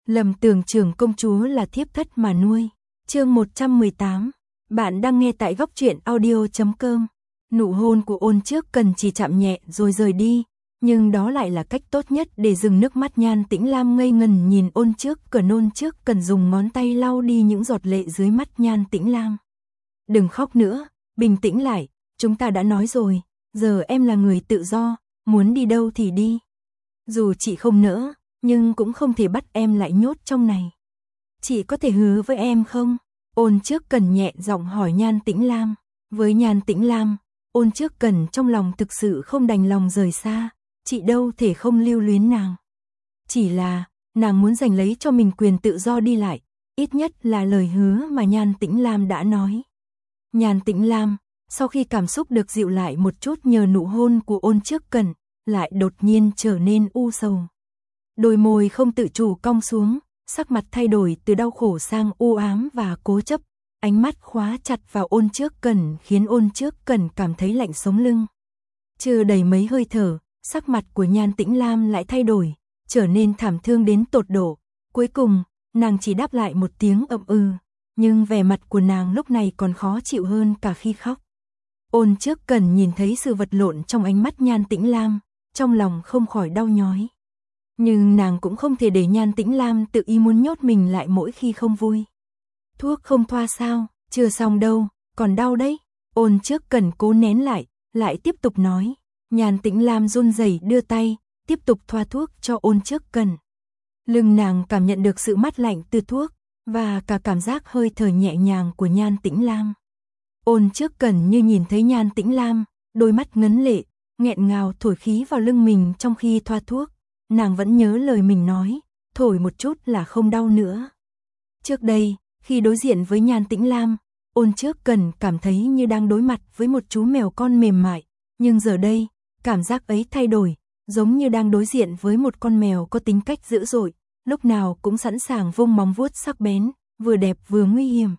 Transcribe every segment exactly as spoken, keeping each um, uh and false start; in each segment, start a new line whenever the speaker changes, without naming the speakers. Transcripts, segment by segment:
Lầm tưởng trưởng công chúa là thiếp thất mà nuôi. Chương một trăm mười tám. Bạn đang nghe tại góc truyện audio chấm com. Nụ hôn của Ôn Trước Cần chỉ chạm nhẹ rồi rời đi, nhưng đó lại là cách tốt nhất để dừng nước mắt. Nhan Tĩnh Lam ngây ngần nhìn Ôn Trước Cần. Ôn Trước Cần dùng ngón tay lau đi những giọt lệ dưới mắt Nhan Tĩnh Lam. Đừng khóc nữa, bình tĩnh lại, chúng ta đã nói rồi, giờ em là người tự do, muốn đi đâu thì đi. Dù chị không nỡ, nhưng cũng không thể bắt em lại nhốt trong này. Chị có thể hứa với em không? Ôn Trước Cần nhẹ giọng hỏi Nhan Tĩnh Lam. Với Nhan Tĩnh Lam, Ôn Trước Cần trong lòng thực sự không đành lòng rời xa, chị đâu thể không lưu luyến nàng. Chỉ là, nàng muốn giành lấy cho mình quyền tự do đi lại, ít nhất là lời hứa mà Nhan Tĩnh Lam đã nói. Nhan Tĩnh Lam, sau khi cảm xúc được dịu lại một chút nhờ nụ hôn của Ôn Trước Cần, lại đột nhiên trở nên u sầu. Đôi môi không tự chủ cong xuống, sắc mặt thay đổi từ đau khổ sang u ám và cố chấp, ánh mắt khóa chặt vào Ôn Trước Cần khiến Ôn Trước Cần cảm thấy lạnh sống lưng. Chưa đầy mấy hơi thở, sắc mặt của Nhan Tĩnh Lam lại thay đổi, trở nên thảm thương đến tột độ. Cuối cùng, nàng chỉ đáp lại một tiếng ậm ừ, nhưng vẻ mặt của nàng lúc này còn khó chịu hơn cả khi khóc. Ôn Trước Cần nhìn thấy sự vật lộn trong ánh mắt Nhan Tĩnh Lam, trong lòng không khỏi đau nhói. Nhưng nàng cũng không thể để Nhan Tĩnh Lam tự ý muốn nhốt mình lại mỗi khi không vui. Thuốc không thoa sao? Chưa xong đâu, còn đau đấy. Ôn Trước Cần cố nén lại, lại tiếp tục nói. Nhan Tĩnh Lam run rẩy đưa tay, tiếp tục thoa thuốc cho Ôn Trước Cần. Lưng nàng cảm nhận được sự mát lạnh từ thuốc, và cả cảm giác hơi thở nhẹ nhàng của Nhan Tĩnh Lam. Ôn Trước Cần như nhìn thấy Nhan Tĩnh Lam, đôi mắt ngấn lệ, nghẹn ngào thổi khí vào lưng mình trong khi thoa thuốc. Nàng vẫn nhớ lời mình nói, thổi một chút là không đau nữa. Trước đây, khi đối diện với Nhan Tĩnh Lam, Ôn Trước Cần cảm thấy như đang đối mặt với một chú mèo con mềm mại, nhưng giờ đây, cảm giác ấy thay đổi, giống như đang đối diện với một con mèo có tính cách dữ dội, lúc nào cũng sẵn sàng vung móng vuốt sắc bén, vừa đẹp vừa nguy hiểm.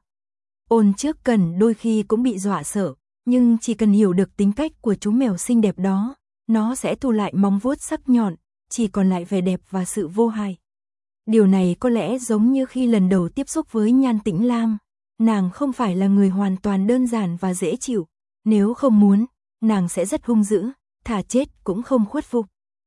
Ôn Trước Cần đôi khi cũng bị dọa sợ, nhưng chỉ cần hiểu được tính cách của chú mèo xinh đẹp đó, nó sẽ thu lại móng vuốt sắc nhọn, chỉ còn lại vẻ đẹp và sự vô hại. Điều này có lẽ giống như khi lần đầu tiếp xúc với Nhan Tĩnh Lam, nàng không phải là người hoàn toàn đơn giản và dễ chịu, nếu không muốn, nàng sẽ rất hung dữ, thà chết cũng không khuất phục.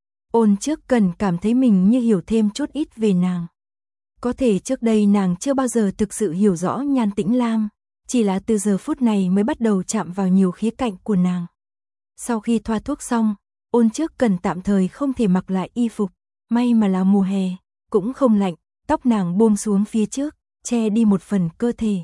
Ôn Trước Cần cảm thấy mình như hiểu thêm chút ít về nàng. Có thể trước đây nàng chưa bao giờ thực sự hiểu rõ Nhan Tĩnh Lam, chỉ là từ giờ phút này mới bắt đầu chạm vào nhiều khía cạnh của nàng. Sau khi thoa thuốc xong, Ôn Trước Cần tạm thời không thể mặc lại y phục, may mà là mùa hè, cũng không lạnh, tóc nàng buông xuống phía trước, che đi một phần cơ thể.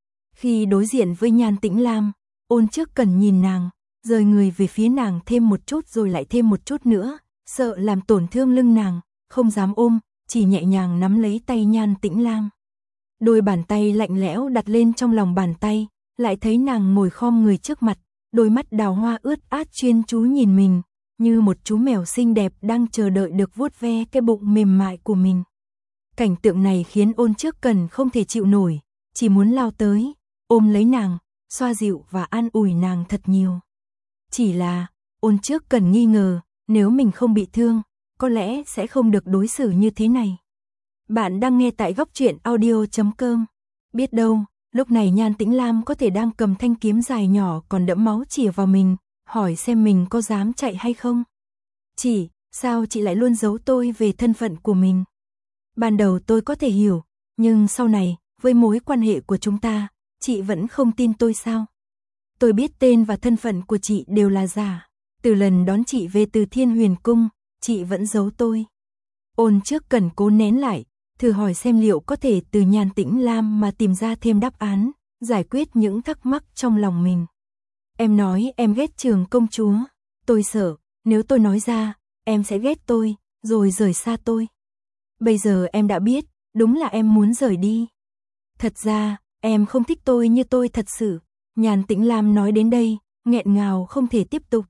Khi đối diện với Nhan Tĩnh Lam, Ôn Trước Cần nhìn nàng, rời người về phía nàng thêm một chút rồi lại thêm một chút nữa, sợ làm tổn thương lưng nàng, không dám ôm, chỉ nhẹ nhàng nắm lấy tay Nhan Tĩnh Lam. Đôi bàn tay lạnh lẽo đặt lên trong lòng bàn tay, lại thấy nàng ngồi khom người trước mặt, đôi mắt đào hoa ướt át chuyên chú nhìn mình, như một chú mèo xinh đẹp đang chờ đợi được vuốt ve cái bụng mềm mại của mình. Cảnh tượng này khiến Ôn Trước Cần không thể chịu nổi, chỉ muốn lao tới, ôm lấy nàng, xoa dịu và an ủi nàng thật nhiều. Chỉ là, Ôn Trước Cần nghi ngờ, nếu mình không bị thương, có lẽ sẽ không được đối xử như thế này. Bạn đang nghe tại góc truyện audio chấm com. Biết đâu, lúc này Nhan Tĩnh Lam có thể đang cầm thanh kiếm dài nhỏ còn đẫm máu chĩa vào mình, hỏi xem mình có dám chạy hay không. Chị, sao chị lại luôn giấu tôi về thân phận của mình? Ban đầu tôi có thể hiểu, nhưng sau này, với mối quan hệ của chúng ta, chị vẫn không tin tôi sao? Tôi biết tên và thân phận của chị đều là giả. Từ lần đón chị về từ Thiên Huyền Cung, chị vẫn giấu tôi. Ôn Trước Cần cố nén lại, thử hỏi xem liệu có thể từ Nhan Tĩnh Lam mà tìm ra thêm đáp án, giải quyết những thắc mắc trong lòng mình. Em nói em ghét Trường công chúa, tôi sợ, nếu tôi nói ra, em sẽ ghét tôi, rồi rời xa tôi. Bây giờ em đã biết, đúng là em muốn rời đi. Thật ra, em không thích tôi như tôi thật sự. Nhan Tĩnh Lam nói đến đây, nghẹn ngào không thể tiếp tục.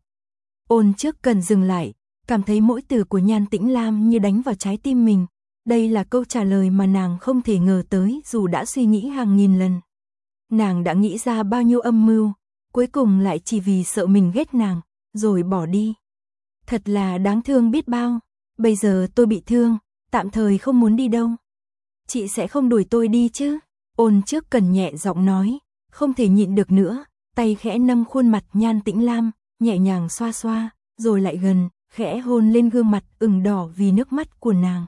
Ôn Trước Cần dừng lại, cảm thấy mỗi từ của Nhan Tĩnh Lam như đánh vào trái tim mình. Đây là câu trả lời mà nàng không thể ngờ tới dù đã suy nghĩ hàng nghìn lần. Nàng đã nghĩ ra bao nhiêu âm mưu, cuối cùng lại chỉ vì sợ mình ghét nàng, rồi bỏ đi. Thật là đáng thương biết bao. Bây giờ tôi bị thương, tạm thời không muốn đi đâu. chị sẽ không đuổi tôi đi chứ? Ôn Trước Cần nhẹ giọng nói, không thể nhịn được nữa, tay khẽ nâng khuôn mặt Nhan Tĩnh Lam, nhẹ nhàng xoa xoa, rồi lại gần, khẽ hôn lên gương mặt ửng đỏ vì nước mắt của nàng.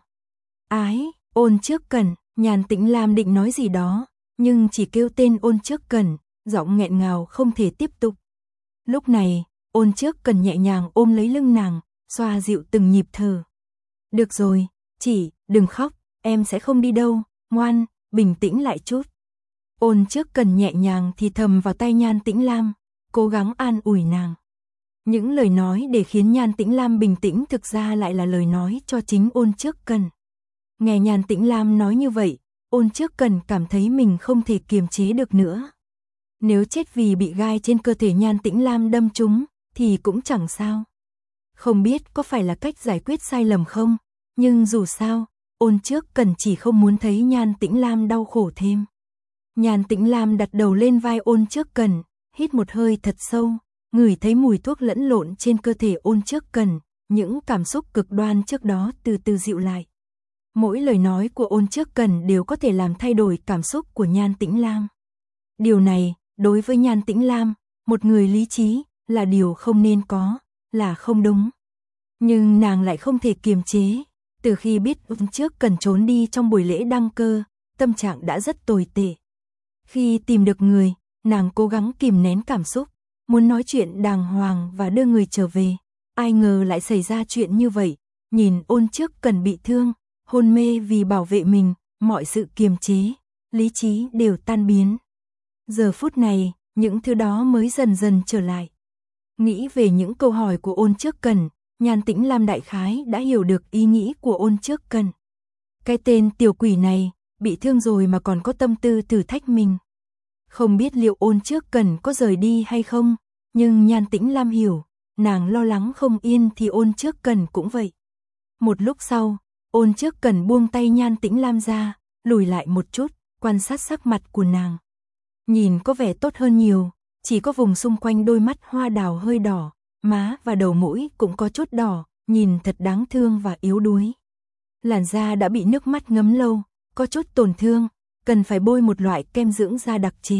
Ái, Ôn Trước Cần, Nhan Tĩnh Lam định nói gì đó, nhưng chỉ kêu tên Ôn Trước Cần, giọng nghẹn ngào không thể tiếp tục. Lúc này, Ôn Trước Cần nhẹ nhàng ôm lấy lưng nàng, xoa dịu từng nhịp thở. Được rồi, chị, đừng khóc, em sẽ không đi đâu, ngoan, bình tĩnh lại chút. Ôn Trước Cần nhẹ nhàng thì thầm vào tay Nhan Tĩnh Lam, cố gắng an ủi nàng. Những lời nói để khiến Nhan Tĩnh Lam bình tĩnh thực ra lại là lời nói cho chính Ôn Trước Cần. Nghe Nhan Tĩnh Lam nói như vậy, Ôn Trước Cần cảm thấy mình không thể kiềm chế được nữa. Nếu chết vì bị gai trên cơ thể Nhan Tĩnh Lam đâm trúng, thì cũng chẳng sao. Không biết có phải là cách giải quyết sai lầm không, nhưng dù sao, Ôn Trước Cần chỉ không muốn thấy Nhan Tĩnh Lam đau khổ thêm. Nhan Tĩnh Lam đặt đầu lên vai Ôn Trước Cần, hít một hơi thật sâu, ngửi thấy mùi thuốc lẫn lộn trên cơ thể Ôn Trước Cần, những cảm xúc cực đoan trước đó từ từ dịu lại. Mỗi lời nói của Ôn Trước Cần đều có thể làm thay đổi cảm xúc của Nhan Tĩnh Lam. Điều này, đối với Nhan Tĩnh Lam, một người lý trí, là điều không nên có, là không đúng. Nhưng nàng lại không thể kiềm chế. Từ khi biết Ôn Trước Cần trốn đi trong buổi lễ đăng cơ, tâm trạng đã rất tồi tệ. Khi tìm được người, nàng cố gắng kìm nén cảm xúc, muốn nói chuyện đàng hoàng và đưa người trở về. Ai ngờ lại xảy ra chuyện như vậy, nhìn Ôn Trước Cần bị thương, hôn mê vì bảo vệ mình, mọi sự kiềm chế, lý trí đều tan biến. Giờ phút này, những thứ đó mới dần dần trở lại. Nghĩ về những câu hỏi của Ôn Trước Cần, Nhan Tĩnh Lam đại khái đã hiểu được ý nghĩ của Ôn Trước Cần. Cái tên tiểu quỷ này, bị thương rồi mà còn có tâm tư thử thách mình. Không biết liệu Ôn Trước Cần có rời đi hay không, nhưng Nhan Tĩnh Lam hiểu, nàng lo lắng không yên thì Ôn Trước Cần cũng vậy. Một lúc sau, Ôn Trước Cần buông tay Nhan Tĩnh Lam ra, lùi lại một chút, quan sát sắc mặt của nàng. Nhìn có vẻ tốt hơn nhiều, chỉ có vùng xung quanh đôi mắt hoa đào hơi đỏ, má và đầu mũi cũng có chút đỏ, nhìn thật đáng thương và yếu đuối. Làn da đã bị nước mắt ngấm lâu, có chút tổn thương, cần phải bôi một loại kem dưỡng da đặc chế.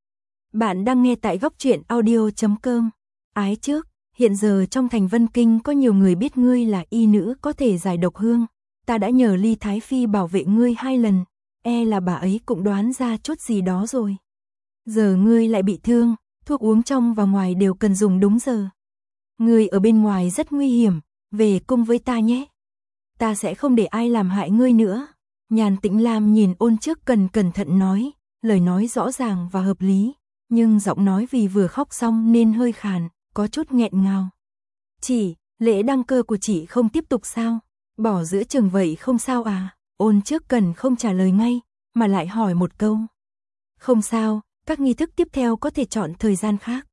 Bạn đang nghe tại góc truyện audio chấm com. Ái trước, hiện giờ trong thành Vân Kinh có nhiều người biết ngươi là y nữ có thể giải độc hương. Ta đã nhờ Ly Thái Phi bảo vệ ngươi hai lần, e là bà ấy cũng đoán ra chút gì đó rồi. Giờ ngươi lại bị thương, thuốc uống trong và ngoài đều cần dùng đúng giờ. Ngươi ở bên ngoài rất nguy hiểm, về cùng với ta nhé. Ta sẽ không để ai làm hại ngươi nữa. Nhan Tĩnh Lam nhìn Ôn Trước Cần cẩn thận nói, lời nói rõ ràng và hợp lý, nhưng giọng nói vì vừa khóc xong nên hơi khàn, có chút nghẹn ngào. Chị, lễ đăng cơ của chị không tiếp tục sao? Bỏ giữa chừng vậy không sao à? Ôn Trước Cần không trả lời ngay, mà lại hỏi một câu. Không sao, các nghi thức tiếp theo có thể chọn thời gian khác.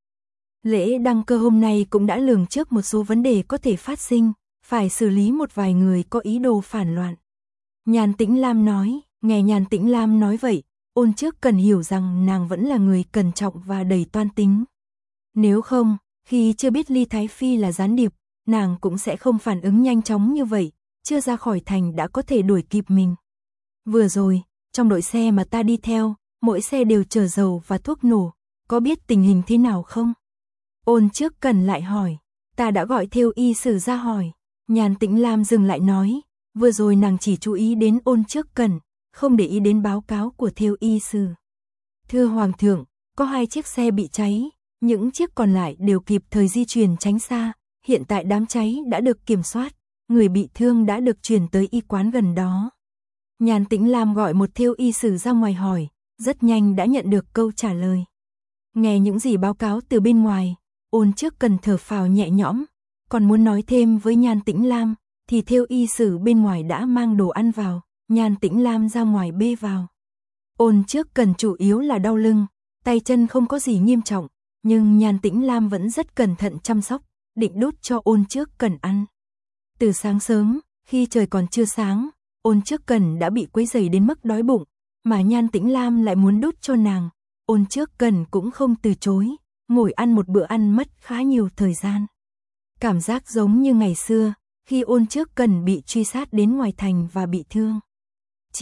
Lễ đăng cơ hôm nay cũng đã lường trước một số vấn đề có thể phát sinh, phải xử lý một vài người có ý đồ phản loạn. Nhan Tĩnh Lam nói, nghe Nhan Tĩnh Lam nói vậy, Ôn Trước Cần hiểu rằng nàng vẫn là người cẩn trọng và đầy toan tính. Nếu không, khi chưa biết Ly Thái Phi là gián điệp, nàng cũng sẽ không phản ứng nhanh chóng như vậy, chưa ra khỏi thành đã có thể đuổi kịp mình. Vừa rồi, trong đội xe mà ta đi theo, mỗi xe đều chở dầu và thuốc nổ, có biết tình hình thế nào không? Ôn Trước Cần lại hỏi, ta đã gọi Thêu y sử ra hỏi. Nhan Tĩnh Lam dừng lại nói, vừa rồi nàng chỉ chú ý đến Ôn Trước Cần, không để ý đến báo cáo của Thêu y sử. Thưa Hoàng thượng, có hai chiếc xe bị cháy, những chiếc còn lại đều kịp thời di chuyển tránh xa, hiện tại đám cháy đã được kiểm soát, người bị thương đã được chuyển tới y quán gần đó. Nhan Tĩnh Lam gọi một Thêu y sử ra ngoài hỏi, rất nhanh đã nhận được câu trả lời. Nghe những gì báo cáo từ bên ngoài, Ôn Trước Cần thở phào nhẹ nhõm, còn muốn nói thêm với Nhan Tĩnh Lam, thì Thêu y sử bên ngoài đã mang đồ ăn vào, Nhan Tĩnh Lam ra ngoài bê vào. Ôn Trước Cần chủ yếu là đau lưng, tay chân không có gì nghiêm trọng, nhưng Nhan Tĩnh Lam vẫn rất cẩn thận chăm sóc, định đút cho Ôn Trước Cần ăn. Từ sáng sớm, khi trời còn chưa sáng, Ôn Trước Cần đã bị quấy rầy đến mức đói bụng, mà Nhan Tĩnh Lam lại muốn đút cho nàng, Ôn Trước Cần cũng không từ chối, ngồi ăn một bữa ăn mất khá nhiều thời gian. Cảm giác giống như ngày xưa, khi Ôn Trước Cần bị truy sát đến ngoài thành và bị thương. Chỉ,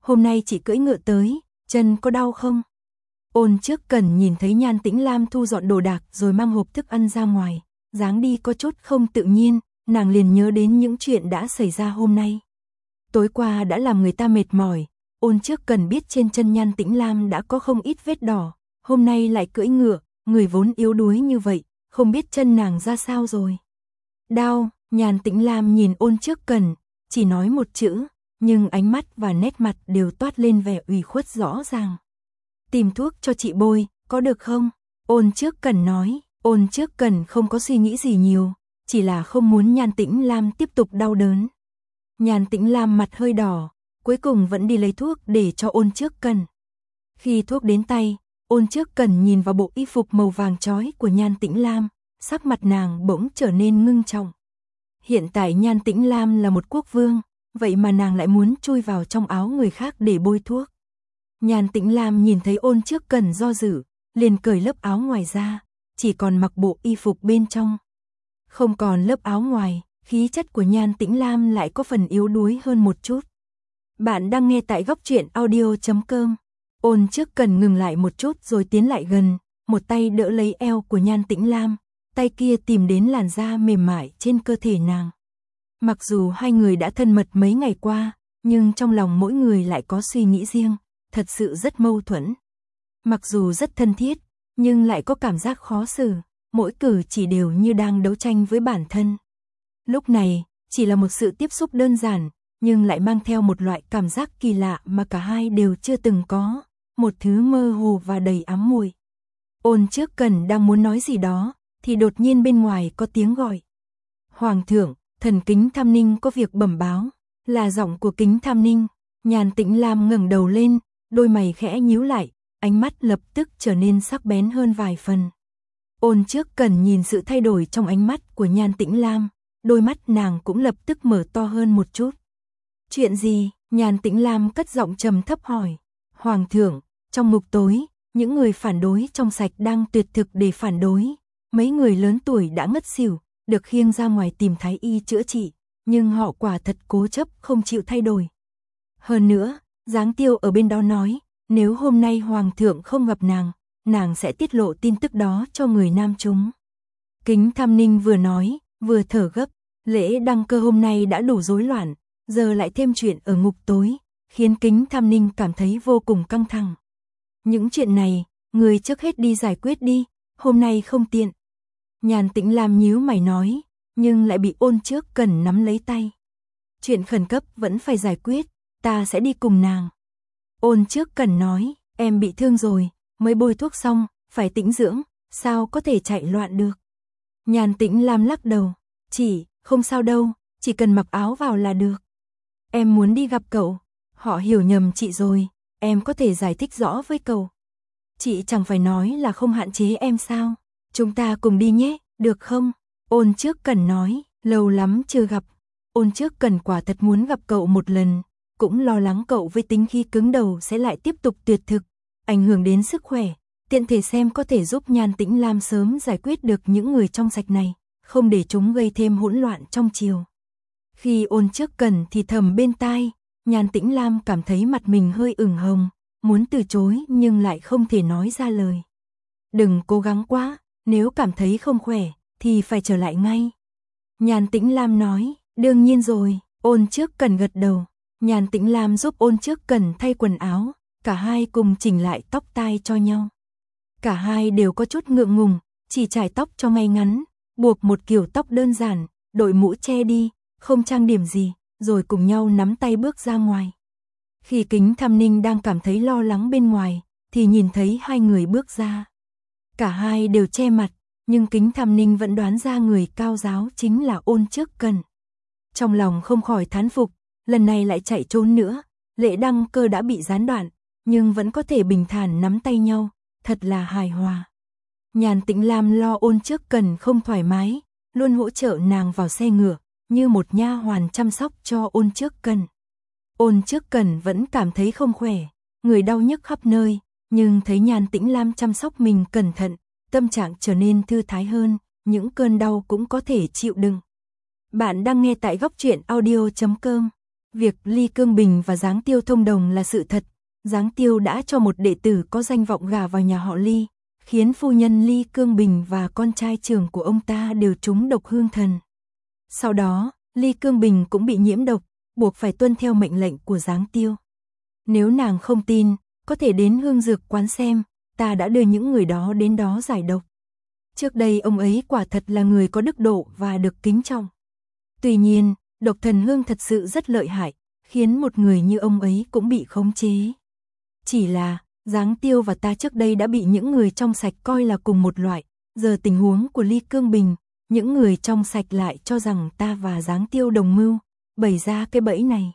hôm nay chị cưỡi ngựa tới, chân có đau không? Ôn Trước Cần nhìn thấy Nhan Tĩnh Lam thu dọn đồ đạc rồi mang hộp thức ăn ra ngoài, dáng đi có chút không tự nhiên, nàng liền nhớ đến những chuyện đã xảy ra hôm nay. Tối qua đã làm người ta mệt mỏi, Ôn Trước Cần biết trên chân Nhan Tĩnh Lam đã có không ít vết đỏ, hôm nay lại cưỡi ngựa, người vốn yếu đuối như vậy, không biết chân nàng ra sao rồi. Đau, Nhan Tĩnh Lam nhìn Ôn Trước Cần, chỉ nói một chữ, nhưng ánh mắt và nét mặt đều toát lên vẻ ủy khuất rõ ràng. Tìm thuốc cho chị bôi, có được không? Ôn Trước Cần nói, Ôn Trước Cần không có suy nghĩ gì nhiều, chỉ là không muốn Nhan Tĩnh Lam tiếp tục đau đớn. Nhan Tĩnh Lam mặt hơi đỏ, cuối cùng vẫn đi lấy thuốc để cho Ôn Trước Cần. Khi thuốc đến tay, Ôn Trước Cần nhìn vào bộ y phục màu vàng chói của Nhan Tĩnh Lam, sắc mặt nàng bỗng trở nên ngưng trọng. Hiện tại Nhan Tĩnh Lam là một quốc vương, vậy mà nàng lại muốn chui vào trong áo người khác để bôi thuốc. Nhan Tĩnh Lam nhìn thấy Ôn Trước Cần do dự, liền cởi lớp áo ngoài ra, chỉ còn mặc bộ y phục bên trong. Không còn lớp áo ngoài, khí chất của Nhan Tĩnh Lam lại có phần yếu đuối hơn một chút. Bạn đang nghe tại góc truyện audio chấm com. Ôn Trước Cần ngừng lại một chút rồi tiến lại gần, một tay đỡ lấy eo của Nhan Tĩnh Lam, tay kia tìm đến làn da mềm mại trên cơ thể nàng. Mặc dù hai người đã thân mật mấy ngày qua, nhưng trong lòng mỗi người lại có suy nghĩ riêng, thật sự rất mâu thuẫn. Mặc dù rất thân thiết, nhưng lại có cảm giác khó xử, mỗi cử chỉ đều như đang đấu tranh với bản thân. Lúc này, chỉ là một sự tiếp xúc đơn giản, nhưng lại mang theo một loại cảm giác kỳ lạ mà cả hai đều chưa từng có, một thứ mơ hồ và đầy ám mùi. Ôn Trước Cần đang muốn nói gì đó, thì đột nhiên bên ngoài có tiếng gọi. Hoàng thượng, thần Kính Tham Ninh có việc bẩm báo, là giọng của Kính Tham Ninh. Nhan Tĩnh Lam ngẩng đầu lên, đôi mày khẽ nhíu lại, ánh mắt lập tức trở nên sắc bén hơn vài phần. Ôn Trước Cần nhìn sự thay đổi trong ánh mắt của Nhan Tĩnh Lam, đôi mắt nàng cũng lập tức mở to hơn một chút. Chuyện gì? Nhan Tĩnh Lam cất giọng trầm thấp hỏi. Hoàng thượng, trong ngục tối, những người phản đối trong sạch đang tuyệt thực để phản đối. Mấy người lớn tuổi đã ngất xỉu, được khiêng ra ngoài tìm thái y chữa trị, nhưng họ quả thật cố chấp không chịu thay đổi. Hơn nữa, Giáng Tiêu ở bên đó nói, nếu hôm nay Hoàng thượng không gặp nàng, nàng sẽ tiết lộ tin tức đó cho người nam chúng. Kính Tham Ninh vừa nói, vừa thở gấp, lễ đăng cơ hôm nay đã đủ rối loạn, giờ lại thêm chuyện ở ngục tối, khiến Kính Tham Ninh cảm thấy vô cùng căng thẳng. Những chuyện này, người trước hết đi giải quyết đi, hôm nay không tiện. Nhan Tĩnh Lam nhíu mày nói, nhưng lại bị Ôn Trước Cần nắm lấy tay. Chuyện khẩn cấp vẫn phải giải quyết, ta sẽ đi cùng nàng. Ôn Trước Cần nói, em bị thương rồi, mới bôi thuốc xong, phải tĩnh dưỡng, sao có thể chạy loạn được. Nhan Tĩnh Lam lắc đầu, chỉ, không sao đâu, chỉ cần mặc áo vào là được. Em muốn đi gặp cậu, họ hiểu nhầm chị rồi, em có thể giải thích rõ với cậu. Chị chẳng phải nói là không hạn chế em sao, chúng ta cùng đi nhé, được không? Ôn Trước Cần nói, lâu lắm chưa gặp. Ôn Trước Cần quả thật muốn gặp cậu một lần, cũng lo lắng cậu với tính khí cứng đầu sẽ lại tiếp tục tuyệt thực, ảnh hưởng đến sức khỏe, tiện thể xem có thể giúp Nhan Tĩnh Lam sớm giải quyết được những người trong sạch này, không để chúng gây thêm hỗn loạn trong triều. Khi Ôn Trước Cần thì thầm bên tai, Nhan Tĩnh Lam cảm thấy mặt mình hơi ửng hồng, muốn từ chối nhưng lại không thể nói ra lời. Đừng cố gắng quá, nếu cảm thấy không khỏe, thì phải trở lại ngay. Nhan Tĩnh Lam nói, đương nhiên rồi. Ôn Trước Cần gật đầu. Nhan Tĩnh Lam giúp Ôn Trước Cần thay quần áo, cả hai cùng chỉnh lại tóc tai cho nhau. Cả hai đều có chút ngượng ngùng, chỉ chải tóc cho ngay ngắn, buộc một kiểu tóc đơn giản, đội mũ che đi, không trang điểm gì, rồi cùng nhau nắm tay bước ra ngoài. Khi Kính Tham Ninh đang cảm thấy lo lắng bên ngoài, thì nhìn thấy hai người bước ra. Cả hai đều che mặt, nhưng Kính Tham Ninh vẫn đoán ra người cao giáo chính là Ôn Trước Cần. Trong lòng không khỏi thán phục, lần này lại chạy trốn nữa, lễ đăng cơ đã bị gián đoạn, nhưng vẫn có thể bình thản nắm tay nhau, thật là hài hòa. Nhan Tĩnh Lam lo Ôn Trước Cần không thoải mái, luôn hỗ trợ nàng vào xe ngựa, như một nha hoàn chăm sóc cho Ôn Trước Cần. Ôn Trước Cần vẫn cảm thấy không khỏe, người đau nhức khắp nơi, nhưng thấy Nhan Tĩnh Lam chăm sóc mình cẩn thận, tâm trạng trở nên thư thái hơn, những cơn đau cũng có thể chịu đựng. Bạn đang nghe tại góc truyện audio chấm com. Việc Ly Cương Bình và Giáng Tiêu thông đồng là sự thật. Giáng Tiêu đã cho một đệ tử có danh vọng gả vào nhà họ Ly, khiến phu nhân Ly Cương Bình và con trai trưởng của ông ta đều trúng độc hương thần. Sau đó, Ly Cương Bình cũng bị nhiễm độc, buộc phải tuân theo mệnh lệnh của Giáng Tiêu. Nếu nàng không tin, có thể đến hương dược quán xem, ta đã đưa những người đó đến đó giải độc. Trước đây ông ấy quả thật là người có đức độ và được kính trọng. Tuy nhiên, độc thần hương thật sự rất lợi hại, khiến một người như ông ấy cũng bị khống chế. Chỉ là, Giáng Tiêu và ta trước đây đã bị những người trong sạch coi là cùng một loại, giờ tình huống của Ly Cương Bình, những người trong sạch lại cho rằng ta và Giáng Tiêu đồng mưu, bày ra cái bẫy này.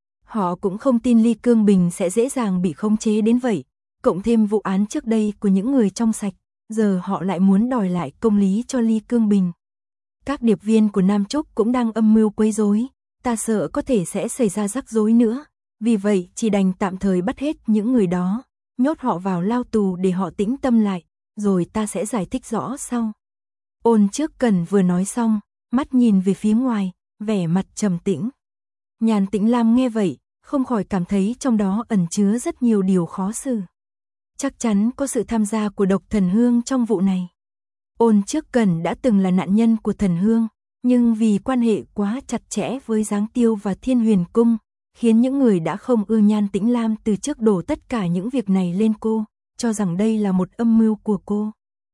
Họ cũng không tin Ly Cương Bình sẽ dễ dàng bị khống chế đến vậy, cộng thêm vụ án trước đây của những người trong sạch, giờ họ lại muốn đòi lại công lý cho Ly Cương Bình. Các điệp viên của Nam Trúc cũng đang âm mưu quấy rối, ta sợ có thể sẽ xảy ra rắc rối nữa, vì vậy chỉ đành tạm thời bắt hết những người đó, nhốt họ vào lao tù để họ tĩnh tâm lại, rồi ta sẽ giải thích rõ sau. Ôn Trước Cần vừa nói xong, mắt nhìn về phía ngoài, vẻ mặt trầm tĩnh. Nhàn Tĩnh Lam nghe vậy, không khỏi cảm thấy trong đó ẩn chứa rất nhiều điều khó xử. Chắc chắn có sự tham gia của độc thần hương trong vụ này. Ôn Trước Cần đã từng là nạn nhân của thần hương, nhưng vì quan hệ quá chặt chẽ với Giáng Tiêu và Thiên Huyền Cung, khiến những người đã không ưa Nhan Tĩnh Lam từ trước đổ tất cả những việc này lên cô, cho rằng đây là một âm mưu của cô.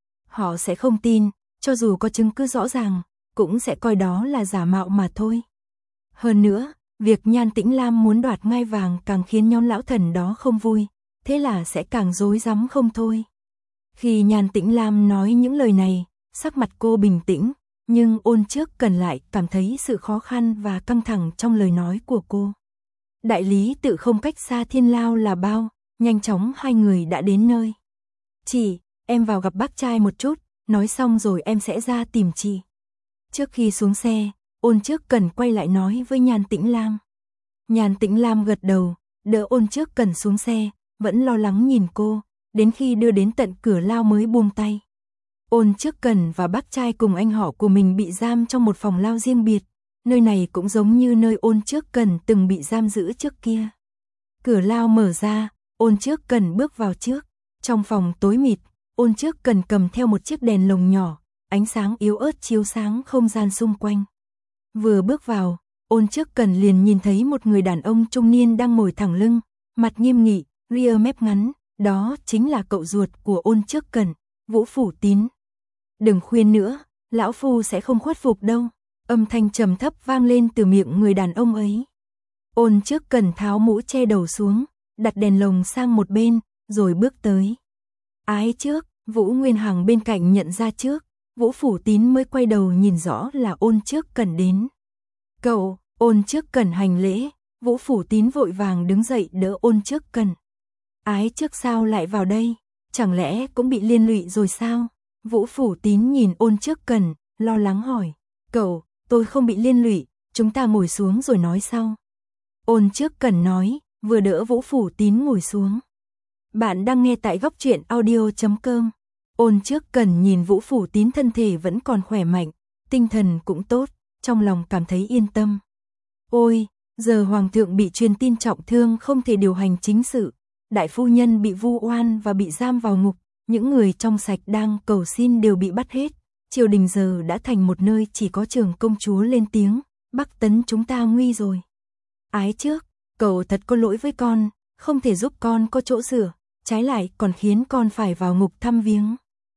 Họ sẽ không tin, cho dù có chứng cứ rõ ràng, cũng sẽ coi đó là giả mạo mà thôi. Hơn nữa, việc Nhan Tĩnh Lam muốn đoạt ngai vàng càng khiến nhóm lão thần đó không vui, thế là sẽ càng rối rắm không thôi. Khi Nhan Tĩnh Lam nói những lời này, sắc mặt cô bình tĩnh, nhưng Ôn Trước Cần lại cảm thấy sự khó khăn và căng thẳng trong lời nói của cô. Đại lý tự không cách xa Thiên Lao là bao, nhanh chóng hai người đã đến nơi. Chị, em vào gặp bác trai một chút, nói xong rồi em sẽ ra tìm chị. Trước khi xuống xe, Ôn Trước Cần quay lại nói với Nhan Tĩnh Lam. Nhan Tĩnh Lam gật đầu, đỡ Ôn Trước Cần xuống xe, vẫn lo lắng nhìn cô, đến khi đưa đến tận cửa lao mới buông tay. Ôn Trước Cần và bác trai cùng anh họ của mình bị giam trong một phòng lao riêng biệt, nơi này cũng giống như nơi Ôn Trước Cần từng bị giam giữ trước kia. Cửa lao mở ra, Ôn Trước Cần bước vào trước, trong phòng tối mịt, Ôn Trước Cần cầm theo một chiếc đèn lồng nhỏ, ánh sáng yếu ớt chiếu sáng không gian xung quanh. Vừa bước vào, Ôn Trước Cần liền nhìn thấy một người đàn ông trung niên đang ngồi thẳng lưng, mặt nghiêm nghị, ria mép ngắn, đó chính là cậu ruột của Ôn Trước Cần, Vũ Phủ Tín. Đừng khuyên nữa, lão phu sẽ không khuất phục đâu, âm thanh trầm thấp vang lên từ miệng người đàn ông ấy. Ôn Trước Cần tháo mũ che đầu xuống, đặt đèn lồng sang một bên, rồi bước tới. Ái trước, Vũ Nguyên Hằng bên cạnh nhận ra trước, Vũ Phủ Tín mới quay đầu nhìn rõ là Ôn Trước Cần đến. Cậu, Ôn Trước Cần hành lễ, Vũ Phủ Tín vội vàng đứng dậy đỡ Ôn Trước Cần. Ái trước sao lại vào đây, chẳng lẽ cũng bị liên lụy rồi sao? Vũ Phủ Tín nhìn Ôn Trước Cần, lo lắng hỏi. Cậu, tôi không bị liên lụy, chúng ta ngồi xuống rồi nói sau. Ôn Trước Cần nói, vừa đỡ Vũ Phủ Tín ngồi xuống. Bạn đang nghe tại góc truyện audio chấm com. Ôn Trước Cần nhìn Vũ Phủ Tín thân thể vẫn còn khỏe mạnh, tinh thần cũng tốt, trong lòng cảm thấy yên tâm. Ôi, giờ Hoàng thượng bị truyền tin trọng thương không thể điều hành chính sự, đại phu nhân bị vu oan và bị giam vào ngục, những người trong sạch đang cầu xin đều bị bắt hết. Triều đình giờ đã thành một nơi chỉ có Trưởng công chúa lên tiếng, Bắc Tấn chúng ta nguy rồi. Ái trước, cậu thật có lỗi với con, không thể giúp con có chỗ dựa, trái lại còn khiến con phải vào ngục thăm viếng.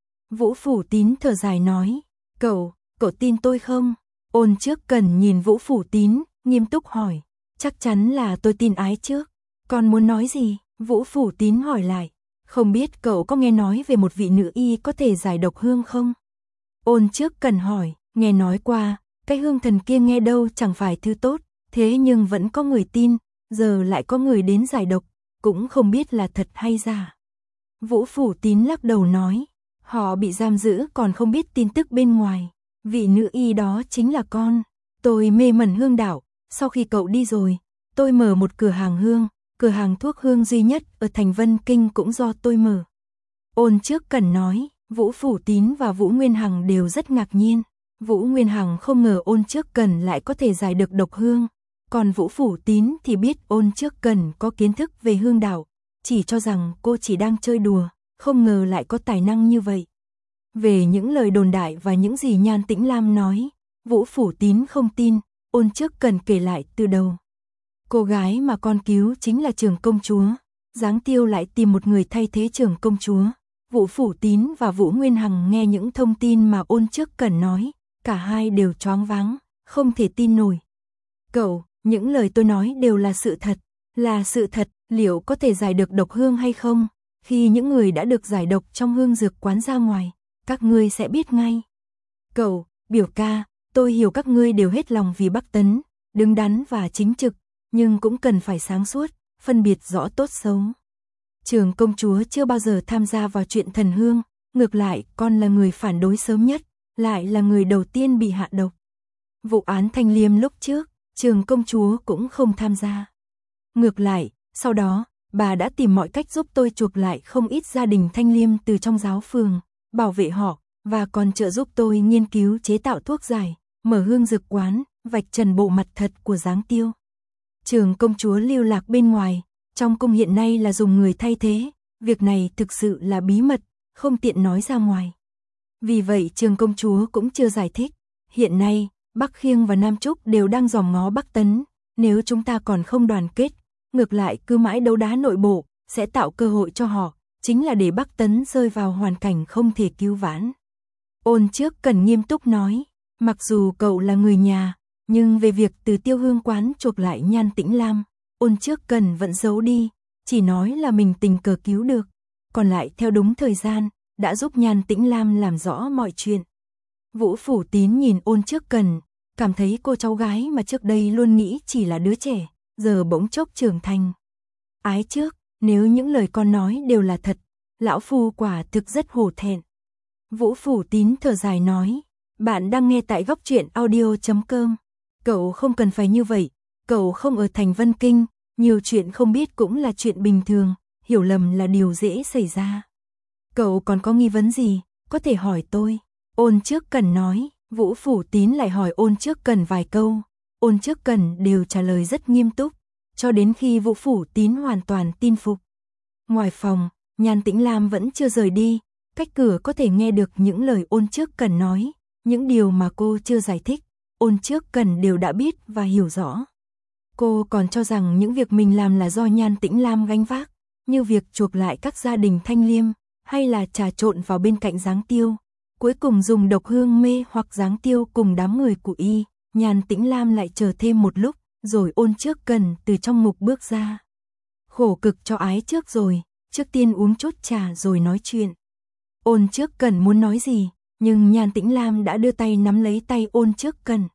Vũ Phủ Tín thở dài nói, cậu, cậu tin tôi không? Ôn Trước Cần nhìn Vũ Phủ Tín, nghiêm túc hỏi, chắc chắn là tôi tin ái trước. Con muốn nói gì? Vũ Phủ Tín hỏi lại, không biết cậu có nghe nói về một vị nữ y có thể giải độc hương không? Ôn Trước Cần hỏi, nghe nói qua, cái hương thần kia nghe đâu chẳng phải thứ tốt, thế nhưng vẫn có người tin, giờ lại có người đến giải độc, cũng không biết là thật hay giả. Vũ Phủ Tín lắc đầu nói, họ bị giam giữ còn không biết tin tức bên ngoài, vị nữ y đó chính là con. Tôi mê mẩn hương đạo, sau khi cậu đi rồi, tôi mở một cửa hàng hương, cửa hàng thuốc hương duy nhất ở thành Vân Kinh cũng do tôi mở. Ôn Trước Cần nói, Vũ Phủ Tín và Vũ Nguyên Hằng đều rất ngạc nhiên. Vũ Nguyên Hằng không ngờ Ôn Trước Cần lại có thể giải được độc hương, Còn Vũ Phủ Tín thì biết Ôn Trước Cần có kiến thức về hương đạo, chỉ cho rằng cô chỉ đang chơi đùa, không ngờ lại có tài năng như vậy. Về những lời đồn đại và những gì Nhan Tĩnh Lam nói, Vũ Phủ Tín không tin, Ôn Trước Cần kể lại từ đầu. Cô gái mà con cứu chính là Trường công chúa, Giáng Tiêu lại tìm một người thay thế Trường công chúa. Vũ Phủ Tín và Vũ Nguyên Hằng nghe những thông tin mà Ôn Trước Cần nói, cả hai đều choáng váng, không thể tin nổi. Cậu, những lời tôi nói đều là sự thật, là sự thật, liệu có thể giải được độc hương hay không? Khi những người đã được giải độc trong hương dược quán ra ngoài, các ngươi sẽ biết ngay. Cậu, biểu ca, tôi hiểu các ngươi đều hết lòng vì Bắc Tấn, đứng đắn và chính trực, nhưng cũng cần phải sáng suốt, phân biệt rõ tốt xấu. Trường công chúa chưa bao giờ tham gia vào chuyện thần hương, ngược lại con là người phản đối sớm nhất, lại là người đầu tiên bị hạ độc. Vụ án Thanh Liêm lúc trước, Trường công chúa cũng không tham gia. Ngược lại, sau đó, bà đã tìm mọi cách giúp tôi chuộc lại không ít gia đình Thanh Liêm từ trong giáo phường, bảo vệ họ, và còn trợ giúp tôi nghiên cứu chế tạo thuốc giải, mở hương dược quán, vạch trần bộ mặt thật của Giáng Tiêu. Trường công chúa lưu lạc bên ngoài, trong cung hiện nay là dùng người thay thế, việc này thực sự là bí mật, không tiện nói ra ngoài. Vì vậy Trường công chúa cũng chưa giải thích, hiện nay, Bắc Khiêng và Nam Trúc đều đang dòm ngó Bắc Tấn, nếu chúng ta còn không đoàn kết, ngược lại cứ mãi đấu đá nội bộ, sẽ tạo cơ hội cho họ, chính là để Bắc Tấn rơi vào hoàn cảnh không thể cứu vãn. Ôn Trước Cần nghiêm túc nói, mặc dù cậu là người nhà, nhưng về việc từ Tiêu Hương quán chuộc lại Nhan Tĩnh Lam, Ôn Trước Cần vẫn giấu đi, chỉ nói là mình tình cờ cứu được, còn lại theo đúng thời gian, đã giúp Nhan Tĩnh Lam làm rõ mọi chuyện. Vũ Phủ Tín nhìn Ôn Trước Cần, cảm thấy cô cháu gái mà trước đây luôn nghĩ chỉ là đứa trẻ, giờ bỗng chốc trưởng thành. Ái Trước, nếu những lời con nói đều là thật, lão phu quả thực rất hổ thẹn. Vũ Phủ Tín thở dài nói, bạn đang nghe tại góc truyện audio chấm com. Cậu không cần phải như vậy, cậu không ở thành Vân Kinh, nhiều chuyện không biết cũng là chuyện bình thường, hiểu lầm là điều dễ xảy ra. Cậu còn có nghi vấn gì, có thể hỏi tôi. Ôn Trước Cần nói, Vũ Phủ Tín lại hỏi Ôn Trước Cần vài câu, Ôn Trước Cần đều trả lời rất nghiêm túc, cho đến khi Vũ Phủ Tín hoàn toàn tin phục. Ngoài phòng, Nhan Tĩnh Lam vẫn chưa rời đi, cách cửa có thể nghe được những lời Ôn Trước Cần nói, những điều mà cô chưa giải thích, Ôn Trước Cần đều đã biết và hiểu rõ. Cô còn cho rằng những việc mình làm là do Nhan Tĩnh Lam gánh vác, như việc chuộc lại các gia đình Thanh Liêm, hay là trà trộn vào bên cạnh Giáng Tiêu, cuối cùng dùng độc hương mê hoặc Giáng Tiêu cùng đám người của y. Nhan Tĩnh Lam lại chờ thêm một lúc, rồi Ôn Trước Cần từ trong ngục bước ra. Khổ cực cho Ái Trước rồi, trước tiên uống chút trà rồi nói chuyện. Ôn Trước Cần muốn nói gì, nhưng Nhan Tĩnh Lam đã đưa tay nắm lấy tay Ôn Trước Cần.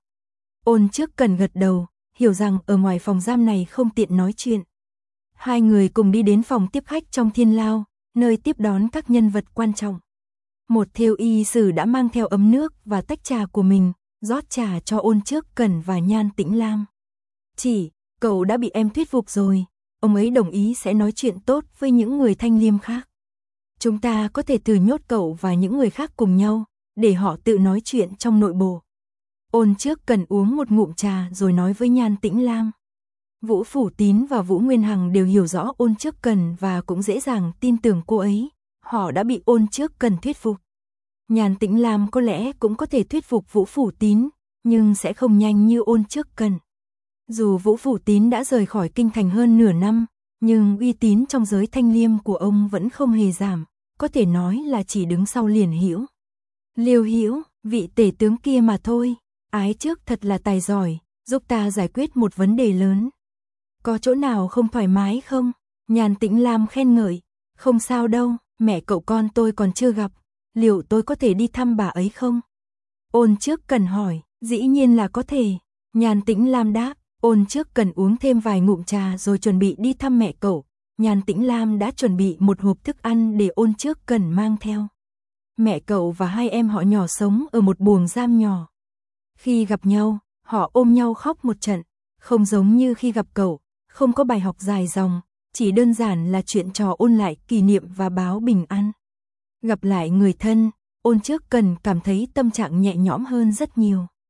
Ôn Trước Cần gật đầu, hiểu rằng ở ngoài phòng giam này không tiện nói chuyện. Hai người cùng đi đến phòng tiếp khách trong Thiên Lao, nơi tiếp đón các nhân vật quan trọng. Một thêu y sử đã mang theo ấm nước và tách trà của mình, rót trà cho Ôn Trước Cần và Nhan Tĩnh Lam. Chỉ, cậu đã bị em thuyết phục rồi, ông ấy đồng ý sẽ nói chuyện tốt với những người Thanh Liêm khác. Chúng ta có thể thử nhốt cậu và những người khác cùng nhau, để họ tự nói chuyện trong nội bộ. Ôn Trước Cần uống một ngụm trà rồi nói với Nhan Tĩnh Lam. Vũ Phủ Tín và Vũ Nguyên Hằng đều hiểu rõ Ôn Trước Cần và cũng dễ dàng tin tưởng cô ấy, họ đã bị Ôn Trước Cần thuyết phục. Nhan Tĩnh Lam có lẽ cũng có thể thuyết phục Vũ Phủ Tín, nhưng sẽ không nhanh như Ôn Trước Cần. Dù Vũ Phủ Tín đã rời khỏi kinh thành hơn nửa năm, nhưng uy tín trong giới Thanh Liêm của ông vẫn không hề giảm, có thể nói là chỉ đứng sau Liền Hữu. Liêu Hữu, vị tể tướng kia mà thôi, Ái Trước thật là tài giỏi, giúp ta giải quyết một vấn đề lớn. Có chỗ nào không thoải mái không? Nhan Tĩnh Lam khen ngợi, không sao đâu, mẹ cậu con tôi còn chưa gặp, liệu tôi có thể đi thăm bà ấy không? Ôn Trước Cần hỏi, dĩ nhiên là có thể. Nhan Tĩnh Lam đáp, Ôn Trước Cần uống thêm vài ngụm trà rồi chuẩn bị đi thăm mẹ cậu. Nhan Tĩnh Lam đã chuẩn bị một hộp thức ăn để Ôn Trước Cần mang theo. Mẹ cậu và hai em họ nhỏ sống ở một buồng giam nhỏ. Khi gặp nhau, họ ôm nhau khóc một trận, không giống như khi gặp cậu, không có bài học dài dòng, chỉ đơn giản là chuyện trò ôn lại kỷ niệm và báo bình an. Gặp lại người thân, Ôn Trước Cần cảm thấy tâm trạng nhẹ nhõm hơn rất nhiều.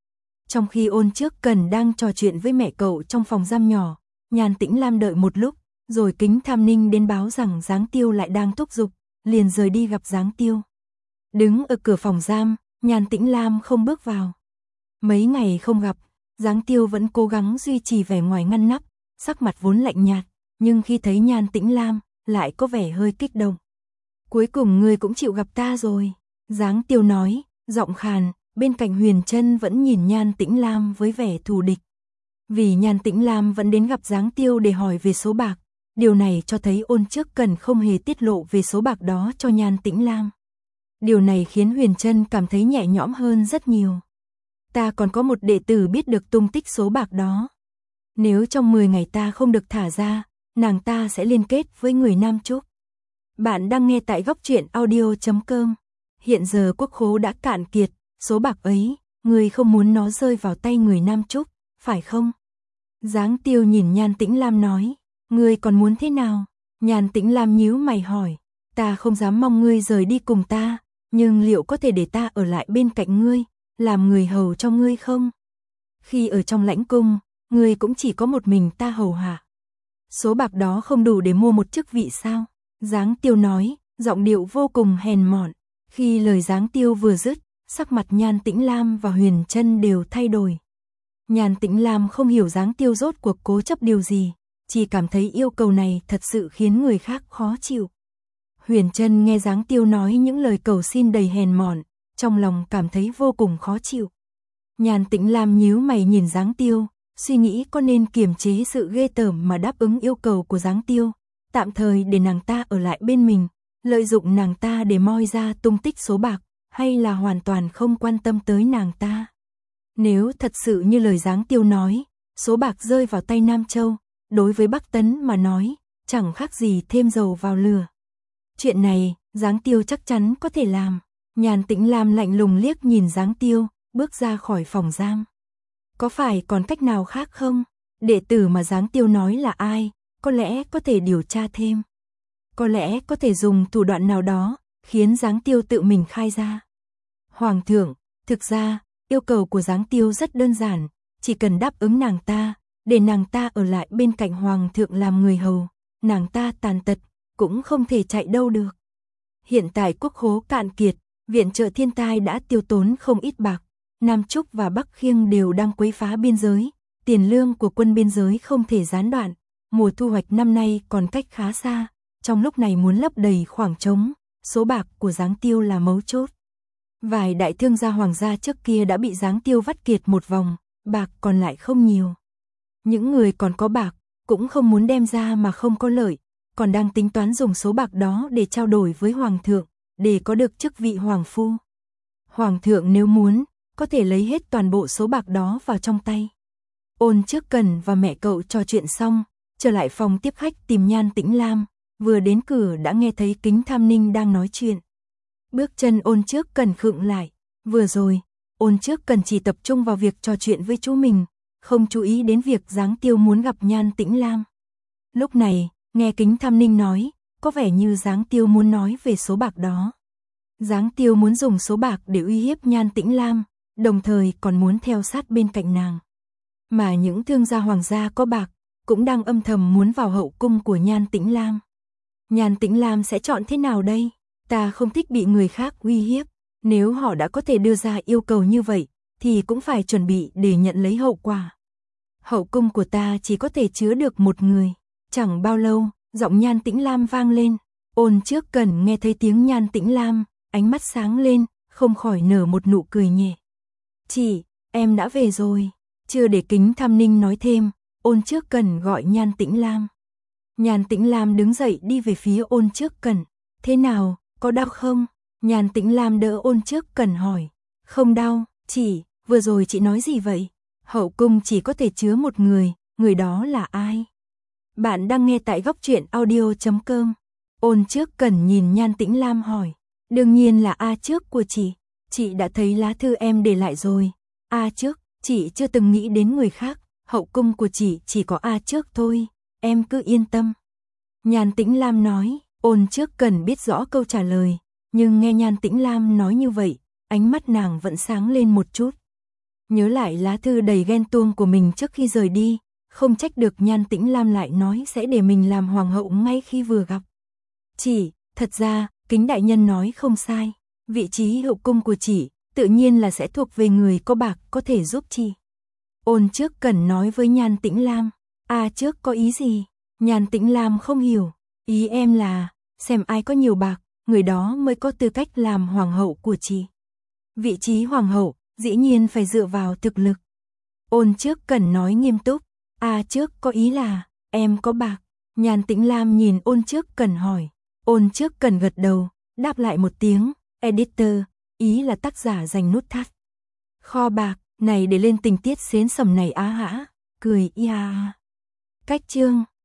Trong khi Ôn Trước Cần đang trò chuyện với mẹ cậu trong phòng giam nhỏ, Nhan Tĩnh Lam đợi một lúc, rồi Kính Tham Ninh đến báo rằng Giáng Tiêu lại đang thúc giục, liền rời đi gặp Giáng Tiêu. Đứng ở cửa phòng giam, Nhan Tĩnh Lam không bước vào. Mấy ngày không gặp, Giáng Tiêu vẫn cố gắng duy trì vẻ ngoài ngăn nắp, sắc mặt vốn lạnh nhạt, nhưng khi thấy Nhan Tĩnh Lam, lại có vẻ hơi kích động. Cuối cùng ngươi cũng chịu gặp ta rồi, Giáng Tiêu nói, giọng khàn, bên cạnh Huyền Trân vẫn nhìn Nhan Tĩnh Lam với vẻ thù địch. Vì Nhan Tĩnh Lam vẫn đến gặp Giáng Tiêu để hỏi về số bạc, điều này cho thấy Ôn Trước Cần không hề tiết lộ về số bạc đó cho Nhan Tĩnh Lam. Điều này khiến Huyền Trân cảm thấy nhẹ nhõm hơn rất nhiều. Ta còn có một đệ tử biết được tung tích số bạc đó. Nếu trong mười ngày ta không được thả ra, nàng ta sẽ liên kết với người Nam Trúc. Bạn đang nghe tại góc truyện audio chấm com. Hiện giờ quốc khố đã cạn kiệt, số bạc ấy, người không muốn nó rơi vào tay người Nam Trúc, phải không? Giáng Tiêu nhìn Nhan Tĩnh Lam nói, ngươi còn muốn thế nào? Nhan Tĩnh Lam nhíu mày hỏi, ta không dám mong ngươi rời đi cùng ta, nhưng liệu có thể để ta ở lại bên cạnh ngươi, làm người hầu cho ngươi không? Khi ở trong lãnh cung, ngươi cũng chỉ có một mình ta hầu hạ. Số bạc đó không đủ để mua một chức vị sao? Giáng Tiêu nói, giọng điệu vô cùng hèn mọn. Khi lời Giáng Tiêu vừa dứt, sắc mặt Nhan Tĩnh Lam và Huyền Trân đều thay đổi. Nhan Tĩnh Lam không hiểu Giáng Tiêu rốt cuộc cố chấp điều gì, chỉ cảm thấy yêu cầu này thật sự khiến người khác khó chịu. Huyền Trân nghe Giáng Tiêu nói những lời cầu xin đầy hèn mọn, trong lòng cảm thấy vô cùng khó chịu. Nhan Tĩnh Lam nhíu mày nhìn Giáng Tiêu, suy nghĩ có nên kiềm chế sự ghê tởm mà đáp ứng yêu cầu của Giáng Tiêu, tạm thời để nàng ta ở lại bên mình, lợi dụng nàng ta để moi ra tung tích số bạc, hay là hoàn toàn không quan tâm tới nàng ta. Nếu thật sự như lời Giáng Tiêu nói, số bạc rơi vào tay Nam Châu, đối với Bắc Tấn mà nói, chẳng khác gì thêm dầu vào lửa. Chuyện này, Giáng Tiêu chắc chắn có thể làm. Nhan Tĩnh Lam lạnh lùng liếc nhìn Giáng Tiêu, bước ra khỏi phòng giam. Có phải còn cách nào khác không? Đệ tử mà Giáng Tiêu nói là ai? Có lẽ có thể điều tra thêm. Có lẽ có thể dùng thủ đoạn nào đó, khiến Giáng Tiêu tự mình khai ra. Hoàng thượng, thực ra, yêu cầu của Giáng Tiêu rất đơn giản, chỉ cần đáp ứng nàng ta, để nàng ta ở lại bên cạnh Hoàng thượng làm người hầu, nàng ta tàn tật, cũng không thể chạy đâu được. Hiện tại quốc khố cạn kiệt, viện trợ thiên tai đã tiêu tốn không ít bạc, Nam Trúc và Bắc Khiêng đều đang quấy phá biên giới, tiền lương của quân biên giới không thể gián đoạn, mùa thu hoạch năm nay còn cách khá xa, trong lúc này muốn lấp đầy khoảng trống, số bạc của Giáng Tiêu là mấu chốt. Vài đại thương gia hoàng gia trước kia đã bị Giáng Tiêu vắt kiệt một vòng, bạc còn lại không nhiều. Những người còn có bạc, cũng không muốn đem ra mà không có lợi, còn đang tính toán dùng số bạc đó để trao đổi với Hoàng thượng, để có được chức vị Hoàng phu. Hoàng thượng nếu muốn, có thể lấy hết toàn bộ số bạc đó vào trong tay. Ôn Trước Cần và mẹ cậu trò chuyện xong, trở lại phòng tiếp khách tìm Nhan Tĩnh Lam, vừa đến cửa đã nghe thấy Kính Tham Ninh đang nói chuyện. Bước chân Ôn Trước Cần khựng lại, vừa rồi, Ôn Trước Cần chỉ tập trung vào việc trò chuyện với chú mình, không chú ý đến việc Giáng Tiêu muốn gặp Nhan Tĩnh Lam. Lúc này, nghe Kính Tham Ninh nói, có vẻ như Giáng Tiêu muốn nói về số bạc đó. Giáng Tiêu muốn dùng số bạc để uy hiếp Nhan Tĩnh Lam, đồng thời còn muốn theo sát bên cạnh nàng. Mà những thương gia hoàng gia có bạc, cũng đang âm thầm muốn vào hậu cung của Nhan Tĩnh Lam. Nhan Tĩnh Lam sẽ chọn thế nào đây? Ta không thích bị người khác uy hiếp, nếu họ đã có thể đưa ra yêu cầu như vậy, thì cũng phải chuẩn bị để nhận lấy hậu quả. Hậu cung của ta chỉ có thể chứa được một người. Chẳng bao lâu, giọng Nhan Tĩnh Lam vang lên. Ôn Trước Cần nghe thấy tiếng Nhan Tĩnh Lam, ánh mắt sáng lên, không khỏi nở một nụ cười nhẹ. Chị, em đã về rồi. Chưa để Kính Tham Ninh nói thêm, Ôn Trước Cần gọi Nhan Tĩnh Lam. Nhan Tĩnh Lam đứng dậy đi về phía Ôn Trước Cần. Thế nào, có đau không? Nhan Tĩnh Lam đỡ Ôn Trước Cần hỏi. Không đau, chị, vừa rồi chị nói gì vậy? Hậu cung chỉ có thể chứa một người, người đó là ai? Bạn đang nghe tại góc truyện audio chấm com. Ôn Trước Cần nhìn Nhan Tĩnh Lam hỏi. Đương nhiên là A Trước của chị. Chị đã thấy lá thư em để lại rồi. A Trước, chị chưa từng nghĩ đến người khác. Hậu cung của chị chỉ có A Trước thôi. Em cứ yên tâm. Nhan Tĩnh Lam nói. Ôn Trước Cần biết rõ câu trả lời, nhưng nghe Nhan Tĩnh Lam nói như vậy, ánh mắt nàng vẫn sáng lên một chút. Nhớ lại lá thư đầy ghen tuông của mình trước khi rời đi, không trách được Nhan Tĩnh Lam lại nói sẽ để mình làm hoàng hậu ngay khi vừa gặp. Chỉ, thật ra, Kính đại nhân nói không sai, vị trí hậu cung của chị, tự nhiên là sẽ thuộc về người có bạc có thể giúp chị. Ôn Trước Cẩn nói với Nhan Tĩnh Lam, à trước có ý gì? Nhan Tĩnh Lam không hiểu, ý em là, xem ai có nhiều bạc, người đó mới có tư cách làm hoàng hậu của chị. Vị trí hoàng hậu, dĩ nhiên phải dựa vào thực lực. Ôn Trước Cẩn nói nghiêm túc, à trước có ý là, em có bạc. Nhan Tĩnh Lam nhìn Ôn Trước Cẩn hỏi, Ôn Trước Cẩn gật đầu, đáp lại một tiếng, editor, ý là tác giả dành nút thắt. Kho bạc, này để lên tình tiết xến sầm này á hả, cười ia. Cách chương